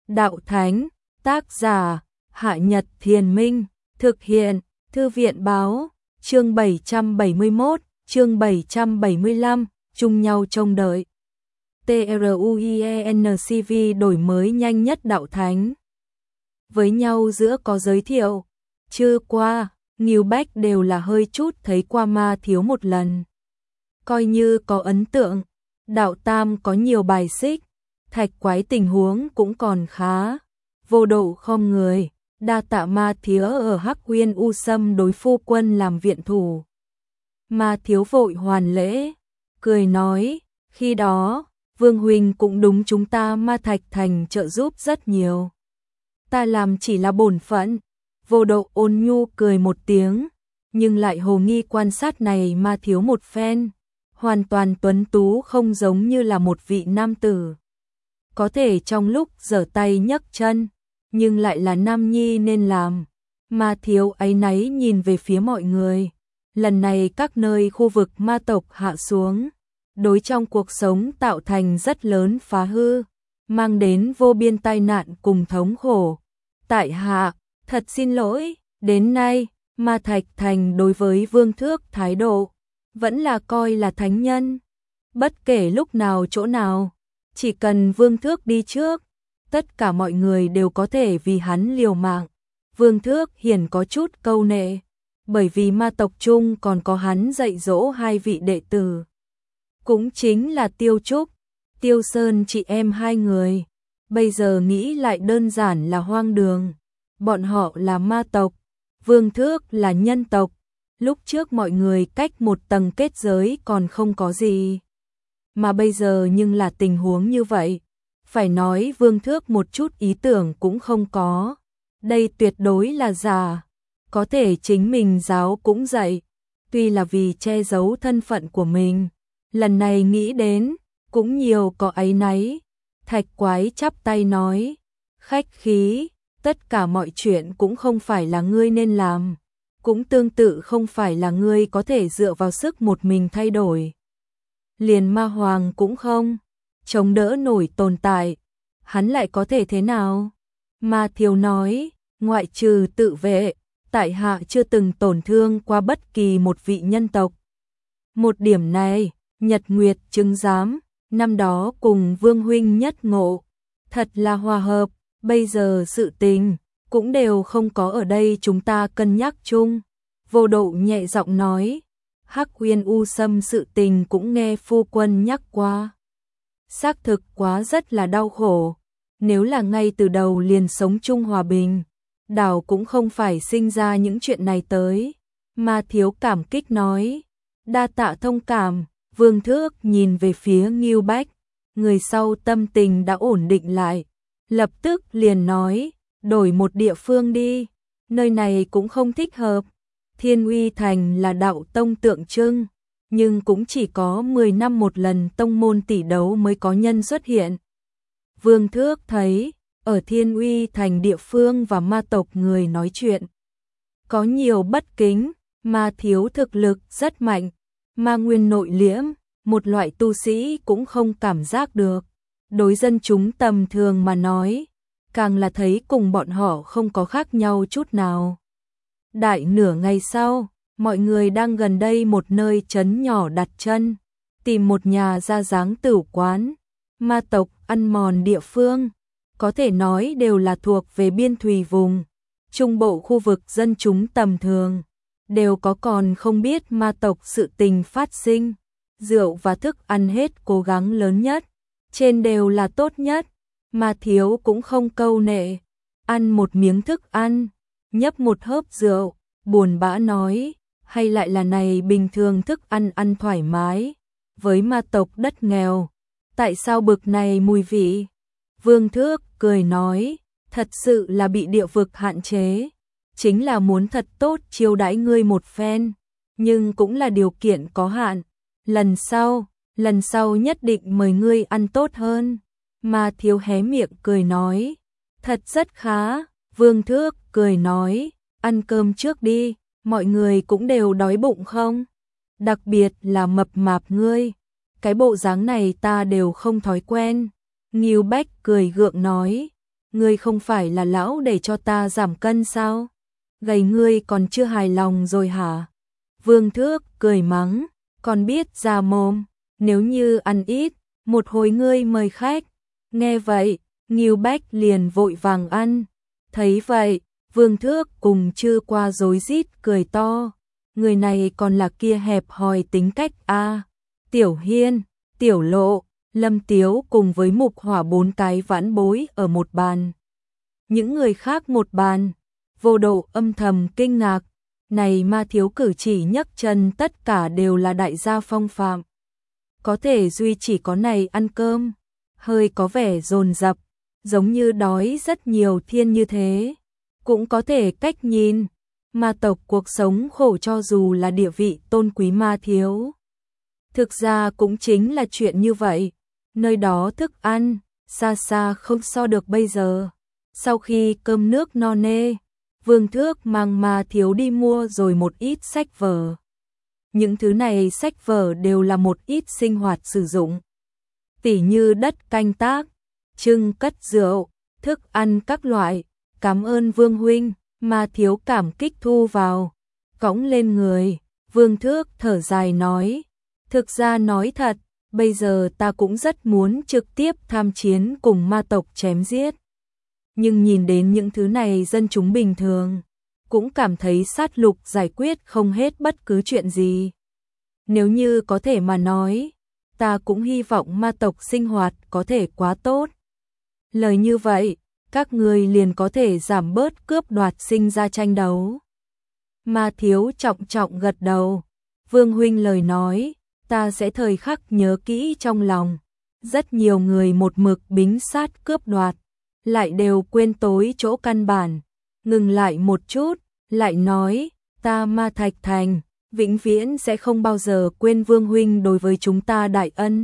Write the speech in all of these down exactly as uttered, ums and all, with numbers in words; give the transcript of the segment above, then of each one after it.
Đạo Thánh, tác giả, Hạ Nhật Thiền Minh, thực hiện, Thư viện Báo, chương bảy trăm bảy mươi mốt, chương bảy trăm bảy mươi lăm, chung nhau trông đợi. TRUIENCV đổi mới nhanh nhất Đạo Thánh. Với nhau giữa có giới thiệu, chưa qua, Ngưu Bách đều là hơi chút thấy qua Ma Thiếu một lần. Coi như có ấn tượng, Đạo Tam có nhiều bài xích, Thạch Quái tình huống cũng còn khá. Vô độ không người, đa tạ Ma Thiếu ở Hắc Uyên U Sâm đối phu quân làm viện thủ. Ma Thiếu vội hoàn lễ, cười nói, khi đó, Vương Huynh cũng đúng chúng ta Ma Thạch Thành trợ giúp rất nhiều. Ta làm chỉ là bổn phận. Vô độ ôn nhu cười một tiếng, nhưng lại hồ nghi quan sát này Ma Thiếu một phen, hoàn toàn tuấn tú không giống như là một vị nam tử. Có thể trong lúc giở tay nhấc chân, nhưng lại là nam nhi nên làm. Ma Thiếu áy náy nhìn về phía mọi người. Lần này các nơi khu vực ma tộc hạ xuống, đối trong cuộc sống tạo thành rất lớn phá hư, mang đến vô biên tai nạn cùng thống khổ. Tại hạ, thật xin lỗi, đến nay, Ma Thạch Thành đối với Vương Thước thái độ, vẫn là coi là thánh nhân. Bất kể lúc nào chỗ nào, chỉ cần Vương Thước đi trước, tất cả mọi người đều có thể vì hắn liều mạng. Vương Thước hiển có chút câu nệ, bởi vì ma tộc chung còn có hắn dạy dỗ hai vị đệ tử. Cũng chính là Tiêu Trúc, Tiêu Sơn chị em hai người. Bây giờ nghĩ lại đơn giản là hoang đường. Bọn họ là ma tộc, Vương Thước là nhân tộc. Lúc trước mọi người cách một tầng kết giới còn không có gì. Mà bây giờ nhưng là tình huống như vậy. Phải nói Vương Thước một chút ý tưởng cũng không có. Đây tuyệt đối là giả. Có thể chính mình giáo cũng dạy. Tuy là vì che giấu thân phận của mình. Lần này nghĩ đến, cũng nhiều có áy náy. Thạch Quái chắp tay nói, khách khí, tất cả mọi chuyện cũng không phải là ngươi nên làm, cũng tương tự không phải là ngươi có thể dựa vào sức một mình thay đổi. Liền Ma Hoàng cũng không chống đỡ nổi tồn tại, hắn lại có thể thế nào? Ma Thiếu nói, ngoại trừ tự vệ, tại hạ chưa từng tổn thương qua bất kỳ một vị nhân tộc. Một điểm này, Nhật Nguyệt chứng giám. Năm đó cùng Vương Huynh nhất ngộ, thật là hòa hợp, bây giờ sự tình, cũng đều không có ở đây chúng ta cân nhắc chung. Vô độ nhẹ giọng nói, Hắc Uyên U Sâm sự tình cũng nghe phu quân nhắc qua. Xác thực quá rất là đau khổ, nếu là ngay từ đầu liền sống chung hòa bình, đảo cũng không phải sinh ra những chuyện này tới. Ma Thiếu cảm kích nói, đa tạ thông cảm. Vương Thước nhìn về phía Ngưu Bách, người sau tâm tình đã ổn định lại, lập tức liền nói, đổi một địa phương đi, nơi này cũng không thích hợp. Thiên Uy Thành là đạo tông tượng trưng, nhưng cũng chỉ có mười năm một lần tông môn tỷ đấu mới có nhân xuất hiện. Vương Thước thấy, ở Thiên Uy Thành địa phương và ma tộc người nói chuyện, có nhiều bất kính, Ma Thiếu thực lực rất mạnh. Ma nguyên nội liễm, một loại tu sĩ cũng không cảm giác được. Đối dân chúng tầm thường mà nói, càng là thấy cùng bọn họ không có khác nhau chút nào. Đại nửa ngày sau, mọi người đang gần đây một nơi trấn nhỏ đặt chân, tìm một nhà ra dáng tửu quán. Ma tộc ăn mòn địa phương, có thể nói đều là thuộc về biên thùy vùng, trung bộ khu vực dân chúng tầm thường. Đều có còn không biết ma tộc sự tình phát sinh, rượu và thức ăn hết cố gắng lớn nhất, trên đều là tốt nhất. Ma Thiếu cũng không câu nệ, ăn một miếng thức ăn, nhấp một hớp rượu, buồn bã nói, hay lại là này bình thường thức ăn ăn thoải mái, với ma tộc đất nghèo, tại sao bực này mùi vị? Vương Thước cười nói, thật sự là bị địa vực hạn chế. Chính là muốn thật tốt chiêu đãi ngươi một phen, nhưng cũng là điều kiện có hạn. Lần sau, lần sau nhất định mời ngươi ăn tốt hơn. Ma Thiếu hé miệng cười nói, thật rất khá. Vương Thước cười nói, ăn cơm trước đi, mọi người cũng đều đói bụng không? Đặc biệt là mập mạp ngươi, cái bộ dáng này ta đều không thói quen. Ngưu Bách cười gượng nói, ngươi không phải là lão để cho ta giảm cân sao? Gầy ngươi còn chưa hài lòng rồi hả? Vương Thước cười mắng, còn biết ra mồm, nếu như ăn ít, một hồi ngươi mời khách. Nghe vậy, Ngưu Bách liền vội vàng ăn. Thấy vậy, Vương Thước cùng Chư Qua rối rít cười to. Người này còn là kia hẹp hòi tính cách a. À, Tiểu Hiên, Tiểu Lộ, Lâm Tiếu cùng với Mục Hỏa bốn cái vãn bối ở một bàn. Những người khác một bàn, Vô Độ âm thầm kinh ngạc, này Ma Thiếu cử chỉ nhấc chân tất cả đều là đại gia phong phạm. Có thể duy chỉ có này ăn cơm, hơi có vẻ dồn dập, giống như đói rất nhiều thiên như thế. Cũng có thể cách nhìn, ma tộc cuộc sống khổ cho dù là địa vị tôn quý Ma Thiếu. Thực ra cũng chính là chuyện như vậy, nơi đó thức ăn, xa xa không so được bây giờ. Sau khi cơm nước no nê, Vương Thước mang Ma Thiếu đi mua rồi một ít sách vở. Những thứ này sách vở đều là một ít sinh hoạt sử dụng. Tỉ như đất canh tác, trưng cất rượu, thức ăn các loại. Cảm ơn Vương huynh, Ma Thiếu cảm kích thu vào, cõng lên người. Vương Thước thở dài nói, thực ra nói thật, bây giờ ta cũng rất muốn trực tiếp tham chiến cùng ma tộc chém giết. Nhưng nhìn đến những thứ này dân chúng bình thường, cũng cảm thấy sát lục giải quyết không hết bất cứ chuyện gì. Nếu như có thể mà nói, ta cũng hy vọng ma tộc sinh hoạt có thể quá tốt. Lời như vậy, các người liền có thể giảm bớt cướp đoạt sinh ra tranh đấu. Ma Thiếu trọng trọng gật đầu. Vương huynh lời nói, ta sẽ thời khắc nhớ kỹ trong lòng. Rất nhiều người một mực bính sát cướp đoạt, lại đều quên tối chỗ căn bản. Ngừng lại một chút, lại nói, ta Ma Thạch Thành, vĩnh viễn sẽ không bao giờ quên Vương huynh đối với chúng ta đại ân.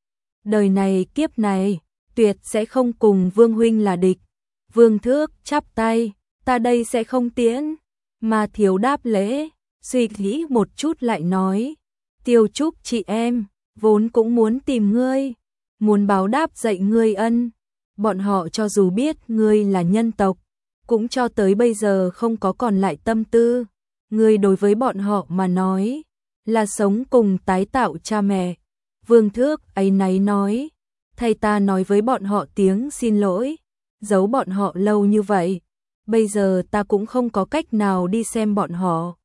Đời này kiếp này, tuyệt sẽ không cùng Vương huynh là địch. Vương Thước chắp tay, ta đây sẽ không tiễn. Ma Thiếu đáp lễ, suy nghĩ một chút lại nói, Tiêu Trúc chị em, vốn cũng muốn tìm ngươi, muốn báo đáp dạy ngươi ân. Bọn họ cho dù biết ngươi là nhân tộc, cũng cho tới bây giờ không có còn lại tâm tư. Ngươi đối với bọn họ mà nói, là sống cùng tái tạo cha mẹ. Vương Thước áy náy nói, thầy ta nói với bọn họ tiếng xin lỗi, giấu bọn họ lâu như vậy, bây giờ ta cũng không có cách nào đi xem bọn họ.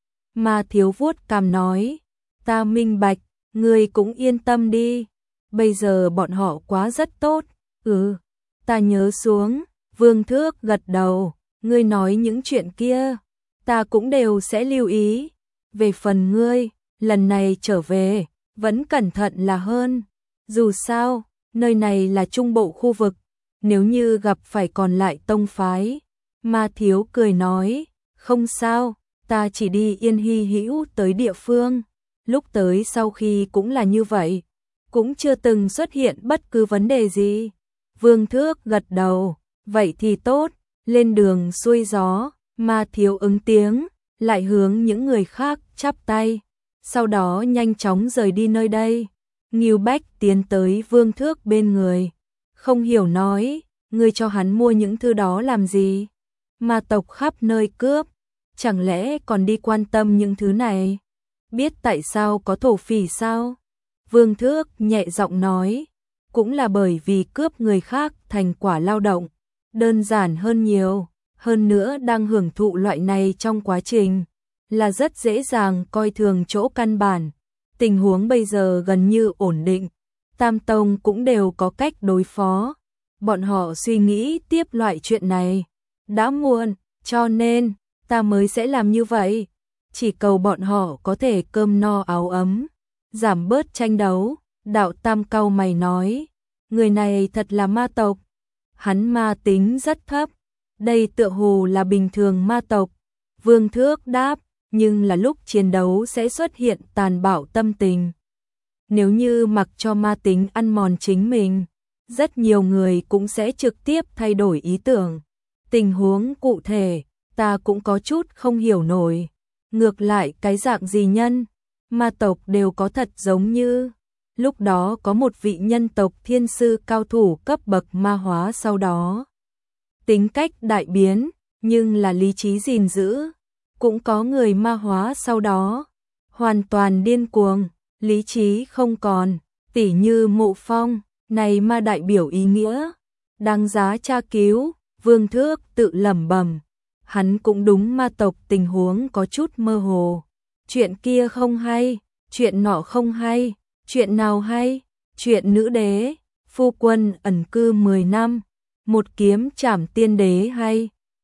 Ma Thiếu vuốt cằm nói, ta minh bạch, ngươi cũng yên tâm đi, bây giờ bọn họ quá rất tốt. Ừ, ta nhớ xuống. Vương Thước gật đầu, ngươi nói những chuyện kia, ta cũng đều sẽ lưu ý. Về phần ngươi, lần này trở về, vẫn cẩn thận là hơn. Dù sao, nơi này là trung bộ khu vực, nếu như gặp phải còn lại tông phái. Ma Thiếu cười nói, không sao, ta chỉ đi Yên Hy Hữu tới địa phương. Lúc tới sau khi cũng là như vậy, cũng chưa từng xuất hiện bất cứ vấn đề gì. Vương Thước gật đầu, vậy thì tốt, lên đường xuôi gió. Ma Thiếu ứng tiếng, lại hướng những người khác chắp tay, sau đó nhanh chóng rời đi nơi đây. Ngưu Bách tiến tới Vương Thước bên người, không hiểu nói, ngươi cho hắn mua những thứ đó làm gì? Ma tộc khắp nơi cướp, chẳng lẽ còn đi quan tâm những thứ này? Biết tại sao có thổ phỉ sao? Vương Thước nhẹ giọng nói, cũng là bởi vì cướp người khác thành quả lao động, đơn giản hơn nhiều, hơn nữa đang hưởng thụ loại này trong quá trình, là rất dễ dàng coi thường chỗ căn bản. Tình huống bây giờ gần như ổn định, Tam Tông cũng đều có cách đối phó, bọn họ suy nghĩ tiếp loại chuyện này, đã muộn, cho nên, ta mới sẽ làm như vậy, chỉ cầu bọn họ có thể cơm no áo ấm, giảm bớt tranh đấu. Đạo Tam cau mày nói, người này thật là ma tộc, hắn ma tính rất thấp, đây tựa hồ là bình thường ma tộc. Vương Thước đáp, nhưng là lúc chiến đấu sẽ xuất hiện tàn bạo tâm tình. Nếu như mặc cho ma tính ăn mòn chính mình, rất nhiều người cũng sẽ trực tiếp thay đổi ý tưởng. Tình huống cụ thể, ta cũng có chút không hiểu nổi. Ngược lại cái dạng gì nhân, ma tộc đều có thật giống như. Lúc đó có một vị nhân tộc thiên sư cao thủ cấp bậc ma hóa sau đó tính cách đại biến, nhưng là lý trí gìn giữ. Cũng có người ma hóa sau đó, hoàn toàn điên cuồng, lý trí không còn, tỉ như Mộ Phong, này ma đại biểu ý nghĩa, đáng giá tra cứu. Vương Thước tự lẩm bẩm, hắn cũng đúng ma tộc tình huống có chút mơ hồ. Chuyện kia không hay, chuyện nọ không hay, chuyện nào hay? Chuyện nữ đế, phu quân ẩn cư mười năm, một kiếm trảm tiên đế hay?